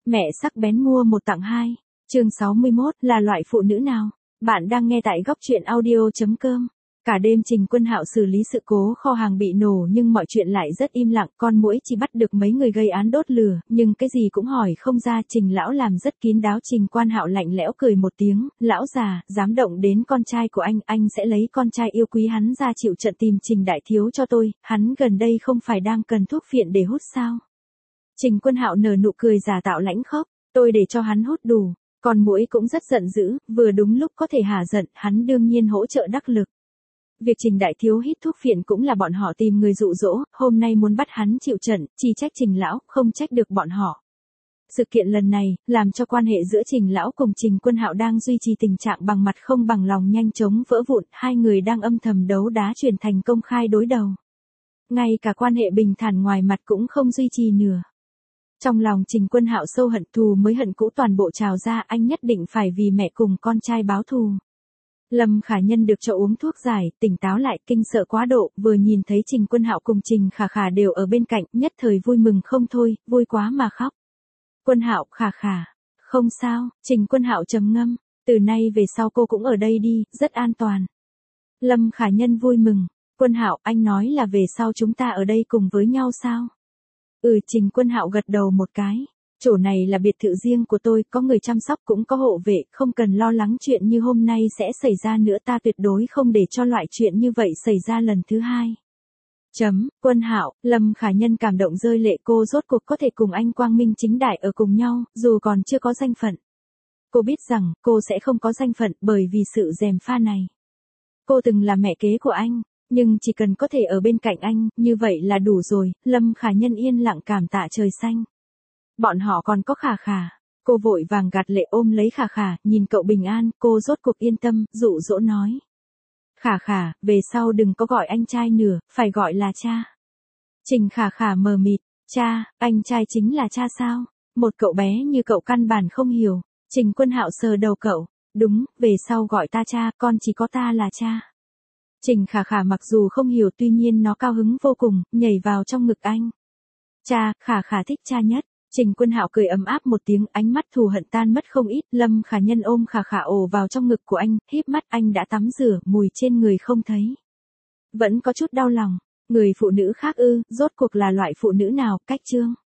Mẹ sắc bén mua một tặng hai. Chương 61 là loại phụ nữ nào? Bạn đang nghe tại góc truyện audio.com. Cả đêm Trình Quân Hạo xử lý sự cố kho hàng bị nổ nhưng mọi chuyện lại rất im lặng, con muỗi chỉ bắt được mấy người gây án đốt lửa, nhưng cái gì cũng hỏi không ra. Trình lão làm rất kín đáo. Trình Quân Hạo lạnh lẽo cười một tiếng, lão già, dám động đến con trai của anh sẽ lấy con trai yêu quý hắn ra chịu trận tìm Trình đại thiếu cho tôi, hắn gần đây không phải đang cần thuốc phiện để hút sao? Trình Quân Hạo nở nụ cười giả tạo lãnh khốc, tôi để cho hắn hút đủ. Con muỗi cũng rất giận dữ, vừa đúng lúc có thể hả giận, hắn đương nhiên hỗ trợ đắc lực. Việc Trình đại thiếu hít thuốc phiện cũng là bọn họ tìm người dụ dỗ, hôm nay muốn bắt hắn chịu trận, chỉ trách Trình lão, không trách được bọn họ. Sự kiện lần này, làm cho quan hệ giữa Trình lão cùng Trình Quân Hạo đang duy trì tình trạng bằng mặt không bằng lòng nhanh chóng vỡ vụn, hai người đang âm thầm đấu đá chuyển thành công khai đối đầu. Ngay cả quan hệ bình thản ngoài mặt cũng không duy trì nữa. Trong lòng Trình Quân Hạo sâu hận, thù mới hận cũ toàn bộ trào ra, anh nhất định phải vì mẹ cùng con trai báo thù. Lâm Khả Nhân được cho uống thuốc giải, tỉnh táo lại, kinh sợ quá độ, vừa nhìn thấy Trình Quân Hạo cùng Trình Khả Khả đều ở bên cạnh, nhất thời vui mừng không thôi, vui quá mà khóc. Quân Hạo, Khả Khả, không sao. Trình Quân Hạo trầm ngâm, từ nay về sau cô cũng ở đây đi, rất an toàn. Lâm Khả Nhân vui mừng, Quân Hạo, anh nói là về sau chúng ta ở đây cùng với nhau sao? Trình Quân Hạo gật đầu một cái. Chỗ này là biệt thự riêng của tôi, có người chăm sóc cũng có hộ vệ, không cần lo lắng chuyện như hôm nay sẽ xảy ra nữa, ta tuyệt đối không để cho loại chuyện như vậy xảy ra lần thứ hai. Quân Hạo, Lâm Khả Nhân cảm động rơi lệ, cô rốt cuộc có thể cùng anh quang minh chính đại ở cùng nhau, dù còn chưa có danh phận. Cô biết rằng, cô sẽ không có danh phận bởi vì sự gièm pha này. Cô từng là mẹ kế của anh. Nhưng chỉ cần có thể ở bên cạnh anh, như vậy là đủ rồi. Lâm Khả Nhân yên lặng cảm tạ trời xanh. Bọn họ còn có Khả Khả. Cô vội vàng gạt lệ ôm lấy Khả Khả, nhìn cậu bình an, cô rốt cuộc yên tâm, dụ dỗ nói. Khả Khả, về sau đừng có gọi anh trai nữa, phải gọi là cha. Trình Khả Khả mờ mịt, cha, anh trai chính là cha sao? Một cậu bé như cậu căn bản không hiểu. Trình Quân Hạo sờ đầu cậu, đúng, về sau gọi ta cha, con chỉ có ta là cha. Trình Khả Khả mặc dù không hiểu tuy nhiên nó cao hứng vô cùng, nhảy vào trong ngực anh. Cha, Khả Khả thích cha nhất. Trình Quân Hạo cười ấm áp một tiếng, ánh mắt thù hận tan mất không ít. Lâm Khả Nhân ôm Khả Khả ồ vào trong ngực của anh, híp mắt, anh đã tắm rửa, mùi trên người không thấy. Vẫn có chút đau lòng. Người phụ nữ khác rốt cuộc là loại phụ nữ nào? Cách chương.